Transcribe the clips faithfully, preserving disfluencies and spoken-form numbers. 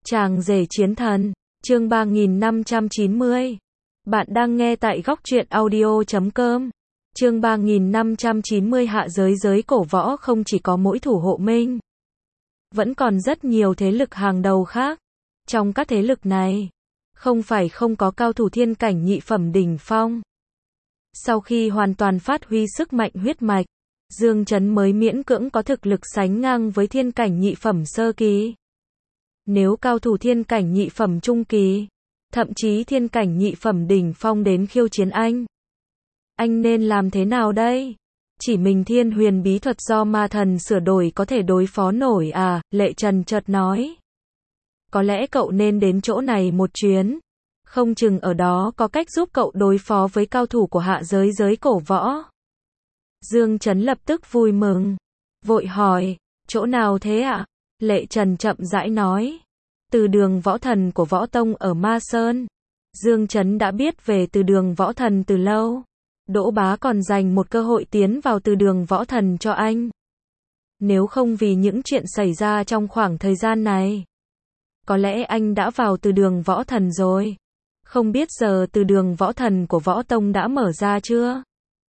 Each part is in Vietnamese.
Chàng rể chiến thần, chương ba nghìn năm trăm chín mươi. Bạn đang nghe tại góc truyện audio chấm com. Chương ba nghìn năm trăm chín mươi hạ giới giới cổ võ không chỉ có mỗi thủ hộ minh. Vẫn còn rất nhiều thế lực hàng đầu khác. Trong các thế lực này, không phải không có cao thủ thiên cảnh nhị phẩm đỉnh phong. Sau khi hoàn toàn phát huy sức mạnh huyết mạch, Dương Chấn mới miễn cưỡng có thực lực sánh ngang với thiên cảnh nhị phẩm sơ kỳ. Nếu cao thủ thiên cảnh nhị phẩm trung kỳ, thậm chí thiên cảnh nhị phẩm đỉnh phong đến khiêu chiến anh, anh nên làm thế nào đây? Chỉ mình thiên huyền bí thuật do ma thần sửa đổi có thể đối phó nổi à? Lệ Trần chợt nói. Có lẽ cậu nên đến chỗ này một chuyến. Không chừng ở đó có cách giúp cậu đối phó với cao thủ của hạ giới giới cổ võ. Dương Chấn lập tức vui mừng. Vội hỏi, chỗ nào thế ạ? Lệ Trần chậm rãi nói. Từ đường võ thần của võ tông ở Ma Sơn. Dương Chấn đã biết về từ đường võ thần từ lâu. Đỗ Bá còn dành một cơ hội tiến vào từ đường võ thần cho anh. Nếu không vì những chuyện xảy ra trong khoảng thời gian này, có lẽ anh đã vào từ đường võ thần rồi. Không biết giờ từ đường võ thần của võ tông đã mở ra chưa?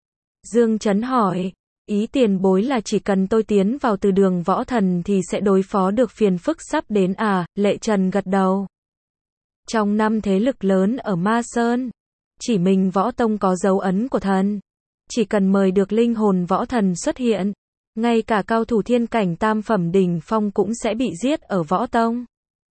Dương Chấn hỏi, ý tiền bối là chỉ cần tôi tiến vào từ đường võ thần thì sẽ đối phó được phiền phức sắp đến à? Lệ Trần gật đầu. Trong năm thế lực lớn ở Ma Sơn, chỉ mình võ tông có dấu ấn của thần. Chỉ cần mời được linh hồn võ thần xuất hiện, ngay cả cao thủ thiên cảnh tam phẩm đỉnh phong cũng sẽ bị giết ở võ tông.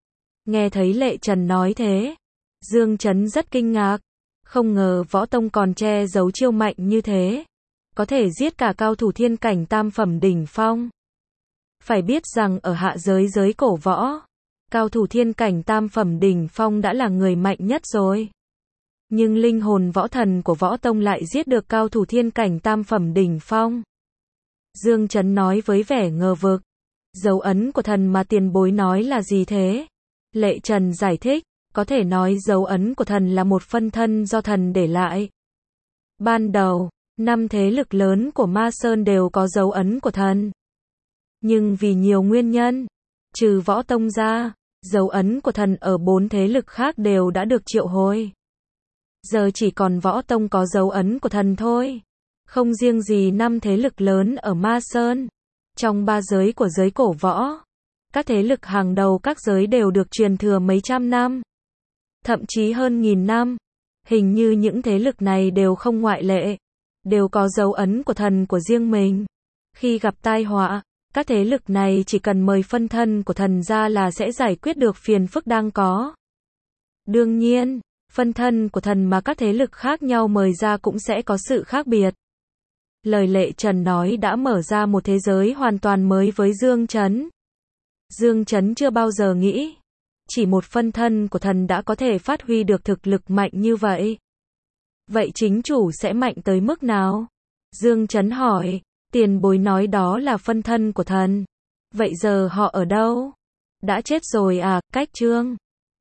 Nghe thấy Lệ Trần nói thế, Dương Chấn rất kinh ngạc. Không ngờ võ tông còn che giấu chiêu mạnh như thế, có thể giết cả cao thủ thiên cảnh tam phẩm đỉnh phong. Phải biết rằng ở hạ giới giới cổ võ, cao thủ thiên cảnh tam phẩm đỉnh phong đã là người mạnh nhất rồi. Nhưng linh hồn võ thần của võ tông lại giết được cao thủ thiên cảnh tam phẩm đỉnh phong. Dương Chấn nói với vẻ ngờ vực. Dấu ấn của thần mà tiền bối nói là gì thế? Lệ Trần giải thích. Có thể nói dấu ấn của thần là một phân thân do thần để lại. Ban đầu, năm thế lực lớn của Ma Sơn đều có dấu ấn của thần. Nhưng vì nhiều nguyên nhân, trừ võ tông ra, dấu ấn của thần ở bốn thế lực khác đều đã được triệu hồi. Giờ chỉ còn võ tông có dấu ấn của thần thôi. Không riêng gì năm thế lực lớn ở Ma Sơn. Trong ba giới của giới cổ võ, các thế lực hàng đầu các giới đều được truyền thừa mấy trăm năm. Thậm chí hơn nghìn năm. Hình như những thế lực này đều không ngoại lệ. Đều có dấu ấn của thần của riêng mình. Khi gặp tai họa, các thế lực này chỉ cần mời phân thân của thần ra là sẽ giải quyết được phiền phức đang có. Đương nhiên, phân thân của thần mà các thế lực khác nhau mời ra cũng sẽ có sự khác biệt. Lời Lệ Trần nói đã mở ra một thế giới hoàn toàn mới với Dương Chấn. Dương Chấn chưa bao giờ nghĩ chỉ một phân thân của thần đã có thể phát huy được thực lực mạnh như vậy. Vậy chính chủ sẽ mạnh tới mức nào? Dương Chấn hỏi, tiền bối nói đó là phân thân của thần. Vậy giờ họ ở đâu? Đã chết rồi à? Cách chương